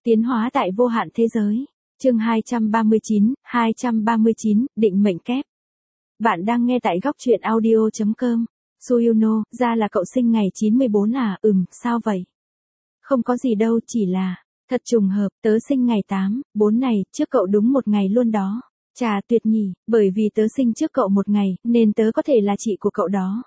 Tiến hóa tại vô hạn thế giới. Chương 239, định mệnh kép. Bạn đang nghe tại góc truyện audio.com. Suyuno, ra là cậu sinh ngày 94 à? Sao vậy? Không có gì đâu, chỉ là, thật trùng hợp, tớ sinh ngày 8/4 này, trước cậu đúng một ngày luôn đó. Chà, tuyệt nhỉ, bởi vì tớ sinh trước cậu một ngày, nên tớ có thể là chị của cậu đó.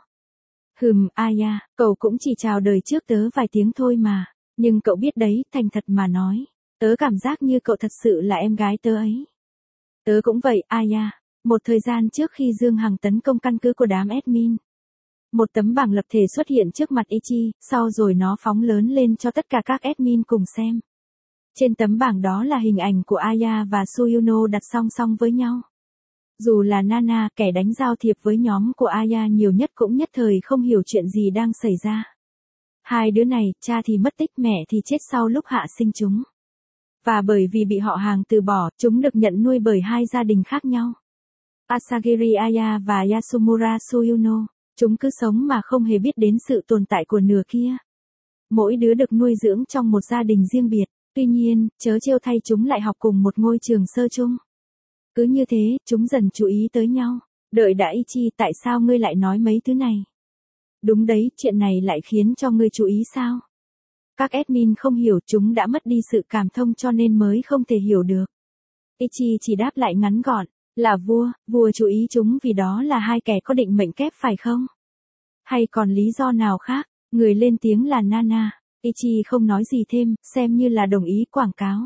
Aya, cậu cũng chỉ chào đời trước tớ vài tiếng thôi mà. Nhưng cậu biết đấy, thành thật mà nói, tớ cảm giác như cậu thật sự là em gái tớ ấy. Tớ cũng vậy, Aya. Một thời gian trước khi Dương Hằng tấn công căn cứ của đám admin, một tấm bảng lập thể xuất hiện trước mặt Ichi, sau rồi nó phóng lớn lên cho tất cả các admin cùng xem. Trên tấm bảng đó là hình ảnh của Aya và Suyuno đặt song song với nhau. Dù là Nana, kẻ đánh giao thiệp với nhóm của Aya nhiều nhất cũng nhất thời không hiểu chuyện gì đang xảy ra. Hai đứa này, cha thì mất tích, mẹ thì chết sau lúc hạ sinh chúng. Và bởi vì bị họ hàng từ bỏ, chúng được nhận nuôi bởi hai gia đình khác nhau. Asagiri Aya và Yasumura Suyuno. Chúng cứ sống mà không hề biết đến sự tồn tại của nửa kia. Mỗi đứa được nuôi dưỡng trong một gia đình riêng biệt. Tuy nhiên, chớ trêu thay chúng lại học cùng một ngôi trường sơ chung. Cứ như thế, chúng dần chú ý tới nhau. Đợi đã Ichi, tại sao ngươi lại nói mấy thứ này? Đúng đấy, chuyện này lại khiến cho ngươi chú ý sao? Các admin không hiểu, chúng đã mất đi sự cảm thông cho nên mới không thể hiểu được. Ichi chỉ đáp lại ngắn gọn, là vua chú ý chúng vì đó là hai kẻ có định mệnh kép phải không? Hay còn lý do nào khác? Người lên tiếng là Nana. Ichi không nói gì thêm, xem như là đồng ý quảng cáo.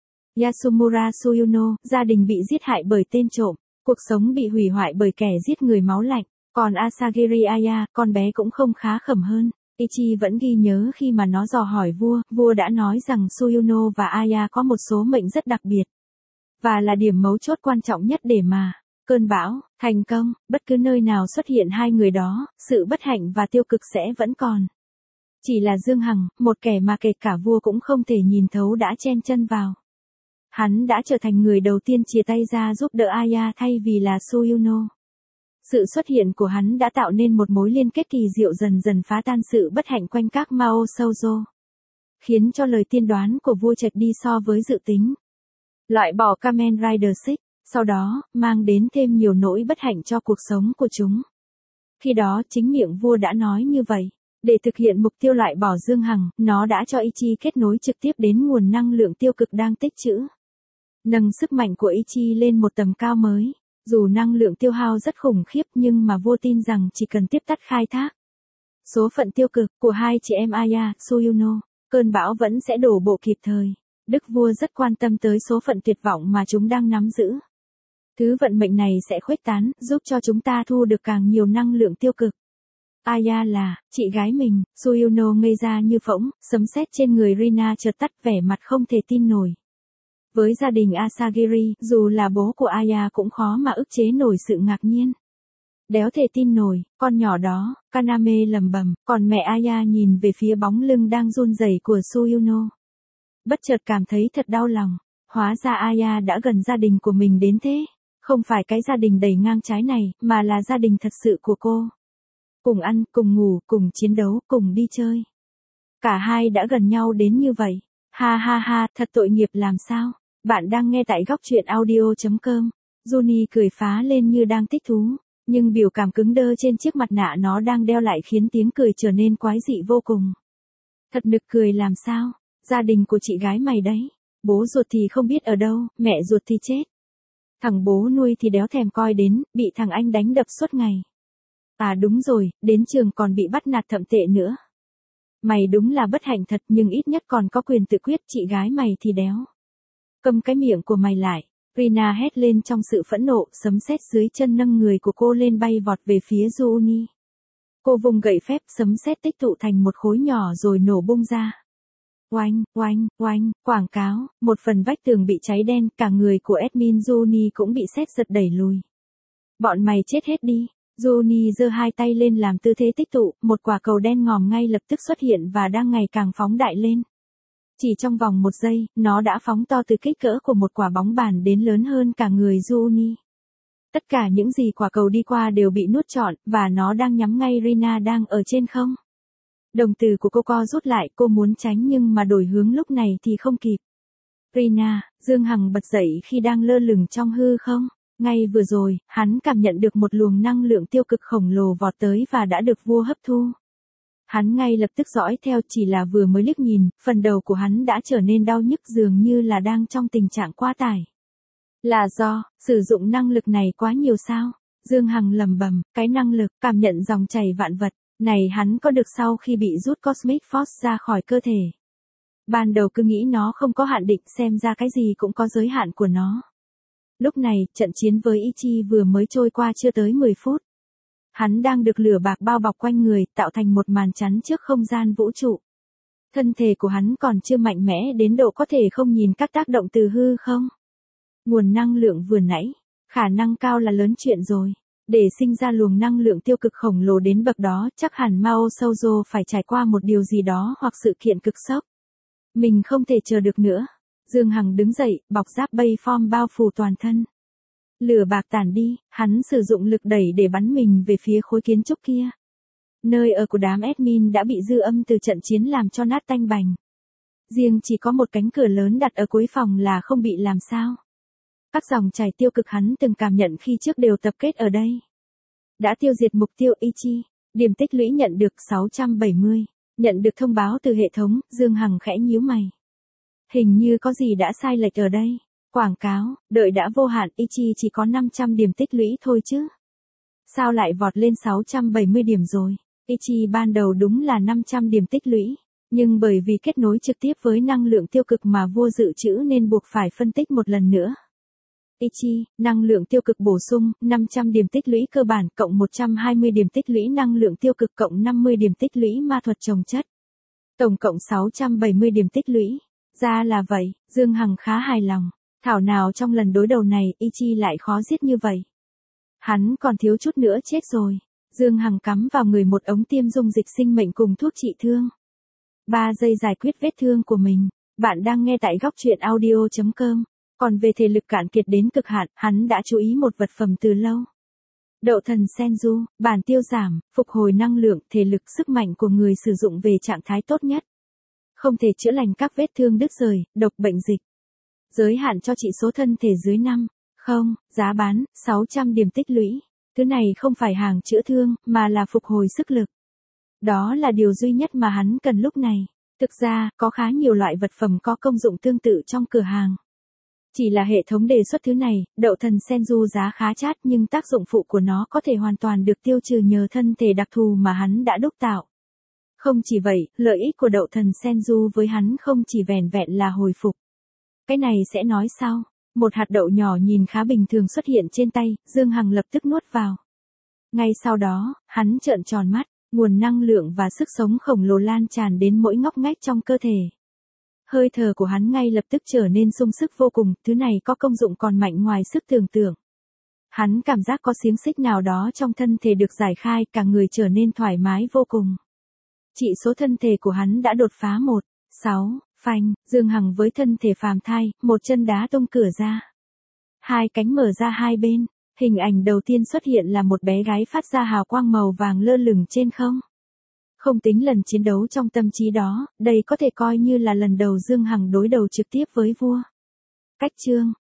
Yasumura Suyuno, gia đình bị giết hại bởi tên trộm, cuộc sống bị hủy hoại bởi kẻ giết người máu lạnh. Còn Asagiri Aya, con bé cũng không khá khẩm hơn. Ichi vẫn ghi nhớ khi mà nó dò hỏi vua đã nói rằng Suyuno và Aya có một số mệnh rất đặc biệt. Và là điểm mấu chốt quan trọng nhất để mà cơn bão thành công, bất cứ nơi nào xuất hiện hai người đó, sự bất hạnh và tiêu cực sẽ vẫn còn. Chỉ là Dương Hằng, một kẻ mà kể cả vua cũng không thể nhìn thấu đã chen chân vào. Hắn đã trở thành người đầu tiên chia tay ra giúp đỡ Aya thay vì là Suyuno. Sự xuất hiện của hắn đã tạo nên một mối liên kết kỳ diệu dần dần phá tan sự bất hạnh quanh các Mao Shoujo. Khiến cho lời tiên đoán của vua chệch đi so với dự tính. Loại bỏ Kamen Rider 6, sau đó, mang đến thêm nhiều nỗi bất hạnh cho cuộc sống của chúng. Khi đó chính miệng vua đã nói như vậy. Để thực hiện mục tiêu loại bỏ Dương Hằng, nó đã cho Ichi kết nối trực tiếp đến nguồn năng lượng tiêu cực đang tích trữ. Nâng sức mạnh của Ichi lên một tầm cao mới. Dù năng lượng tiêu hao rất khủng khiếp nhưng mà vua tin rằng chỉ cần tiếp tắt khai thác số phận tiêu cực của hai chị em Aya, Suyuno, cơn bão vẫn sẽ đổ bộ kịp thời. Đức vua rất quan tâm tới số phận tuyệt vọng mà chúng đang nắm giữ. Thứ vận mệnh này sẽ khuếch tán, giúp cho chúng ta thu được càng nhiều năng lượng tiêu cực. Aya là chị gái mình. Suyuno ngây ra như phỗng, sấm sét trên người Rina chợt tắt, vẻ mặt không thể tin nổi. Với gia đình Asagiri, dù là bố của Aya cũng khó mà ức chế nổi sự ngạc nhiên. Đéo thể tin nổi, con nhỏ đó, Kaname lẩm bẩm, còn mẹ Aya nhìn về phía bóng lưng đang run rẩy của Suyuno. Bất chợt cảm thấy thật đau lòng, hóa ra Aya đã gần gia đình của mình đến thế. Không phải cái gia đình đầy ngang trái này, mà là gia đình thật sự của cô. Cùng ăn, cùng ngủ, cùng chiến đấu, cùng đi chơi. Cả hai đã gần nhau đến như vậy. Ha, thật tội nghiệp làm sao. Bạn đang nghe tại góc truyện audio.com. Juni cười phá lên như đang thích thú, nhưng biểu cảm cứng đơ trên chiếc mặt nạ nó đang đeo lại khiến tiếng cười trở nên quái dị vô cùng. Thật nực cười làm sao. Gia đình của chị gái mày đấy. Bố ruột thì không biết ở đâu, mẹ ruột thì chết. Thằng bố nuôi thì đéo thèm coi đến, bị thằng anh đánh đập suốt ngày. À đúng rồi, đến trường còn bị bắt nạt thậm tệ nữa. Mày đúng là bất hạnh thật, nhưng ít nhất còn có quyền tự quyết, chị gái mày thì đéo. Câm cái miệng của mày lại. Rina hét lên trong sự phẫn nộ, sấm sét dưới chân nâng người của cô lên bay vọt về phía Juni. Cô vùng gậy phép, sấm sét tích tụ thành một khối nhỏ rồi nổ bung ra. Oanh, quảng cáo, một phần vách tường bị cháy đen, cả người của admin Juni cũng bị sét giật đẩy lùi. Bọn mày chết hết đi. Juni giơ hai tay lên làm tư thế tích tụ, một quả cầu đen ngòm ngay lập tức xuất hiện và đang ngày càng phóng đại lên. Chỉ trong vòng một giây, nó đã phóng to từ kích cỡ của một quả bóng bàn đến lớn hơn cả người Juni. Tất cả những gì quả cầu đi qua đều bị nuốt trọn, và nó đang nhắm ngay Rina đang ở trên không. Đồng tử của cô co rút lại, cô muốn tránh nhưng mà đổi hướng lúc này thì không kịp. Rina, Dương Hằng bật dậy khi đang lơ lửng trong hư không. Ngay vừa rồi, hắn cảm nhận được một luồng năng lượng tiêu cực khổng lồ vọt tới và đã được vua hấp thu. Hắn ngay lập tức dõi theo, chỉ là vừa mới liếc nhìn, phần đầu của hắn đã trở nên đau nhức dường như là đang trong tình trạng quá tải. Là do, sử dụng năng lực này quá nhiều sao? Dương Hằng lầm bầm, cái năng lực, cảm nhận dòng chảy vạn vật, này hắn có được sau khi bị rút Cosmic Force ra khỏi cơ thể. Ban đầu cứ nghĩ nó không có hạn định, xem ra cái gì cũng có giới hạn của nó. Lúc này, trận chiến với Ichi vừa mới trôi qua chưa tới 10 phút. Hắn đang được lửa bạc bao bọc quanh người, tạo thành một màn chắn trước không gian vũ trụ. Thân thể của hắn còn chưa mạnh mẽ đến độ có thể không nhìn các tác động từ hư không. Nguồn năng lượng vừa nãy, khả năng cao là lớn chuyện rồi. Để sinh ra luồng năng lượng tiêu cực khổng lồ đến bậc đó, chắc hẳn Mao Shoujo phải trải qua một điều gì đó hoặc sự kiện cực sốc. Mình không thể chờ được nữa. Dương Hằng đứng dậy, bọc giáp bay form bao phủ toàn thân. Lửa bạc tản đi, hắn sử dụng lực đẩy để bắn mình về phía khối kiến trúc kia. Nơi ở của đám admin đã bị dư âm từ trận chiến làm cho nát tanh bành. Riêng chỉ có một cánh cửa lớn đặt ở cuối phòng là không bị làm sao. Các dòng chảy tiêu cực hắn từng cảm nhận khi trước đều tập kết ở đây. Đã tiêu diệt mục tiêu Ichi, điểm tích lũy nhận được 670. Nhận được thông báo từ hệ thống, Dương Hằng khẽ nhíu mày. Hình như có gì đã sai lệch ở đây. Quảng cáo, đợi đã vô hạn, Ichi chỉ có 500 điểm tích lũy thôi chứ. Sao lại vọt lên 670 điểm rồi? Ichi ban đầu đúng là 500 điểm tích lũy, nhưng bởi vì kết nối trực tiếp với năng lượng tiêu cực mà vua dự trữ nên buộc phải phân tích một lần nữa. Ichi, năng lượng tiêu cực bổ sung, 500 điểm tích lũy cơ bản cộng 120 điểm tích lũy năng lượng tiêu cực cộng 50 điểm tích lũy ma thuật trồng chất. Tổng cộng 670 điểm tích lũy. Ra là vậy, Dương Hằng khá hài lòng. Thảo nào trong lần đối đầu này, Ichi lại khó giết như vậy. Hắn còn thiếu chút nữa chết rồi. Dương Hằng cắm vào người một ống tiêm dung dịch sinh mệnh cùng thuốc trị thương. 3 giây giải quyết vết thương của mình. Bạn đang nghe tại góc truyện audio.com. Còn về thể lực cạn kiệt đến cực hạn, hắn đã chú ý một vật phẩm từ lâu. Đậu thần Senju, bản tiêu giảm, phục hồi năng lượng, thể lực, sức mạnh của người sử dụng về trạng thái tốt nhất. Không thể chữa lành các vết thương đứt rời, độc bệnh dịch. Giới hạn cho chỉ số thân thể dưới 5. Không, giá bán, 600 điểm tích lũy. Thứ này không phải hàng chữa thương, mà là phục hồi sức lực. Đó là điều duy nhất mà hắn cần lúc này. Thực ra, có khá nhiều loại vật phẩm có công dụng tương tự trong cửa hàng. Chỉ là hệ thống đề xuất thứ này, đậu thần Senju giá khá chát nhưng tác dụng phụ của nó có thể hoàn toàn được tiêu trừ nhờ thân thể đặc thù mà hắn đã đúc tạo. Không chỉ vậy, lợi ích của đậu thần Senju với hắn không chỉ vẻn vẹn là hồi phục. Cái này sẽ nói sau. Một hạt đậu nhỏ nhìn khá bình thường xuất hiện trên tay, Dương Hằng lập tức nuốt vào. Ngay sau đó, hắn trợn tròn mắt, nguồn năng lượng và sức sống khổng lồ lan tràn đến mỗi ngóc ngách trong cơ thể. Hơi thở của hắn ngay lập tức trở nên sung sức vô cùng, thứ này có công dụng còn mạnh ngoài sức tưởng tượng. Hắn cảm giác có xiềng xích nào đó trong thân thể được giải khai, cả người trở nên thoải mái vô cùng. Chỉ số thân thể của hắn đã đột phá 1.6, phanh, Dương Hằng với thân thể phàm thai, một chân đá tung cửa ra. Hai cánh mở ra hai bên, hình ảnh đầu tiên xuất hiện là một bé gái phát ra hào quang màu vàng lơ lửng trên không. Không tính lần chiến đấu trong tâm trí đó, đây có thể coi như là lần đầu Dương Hằng đối đầu trực tiếp với vua. Cách chương,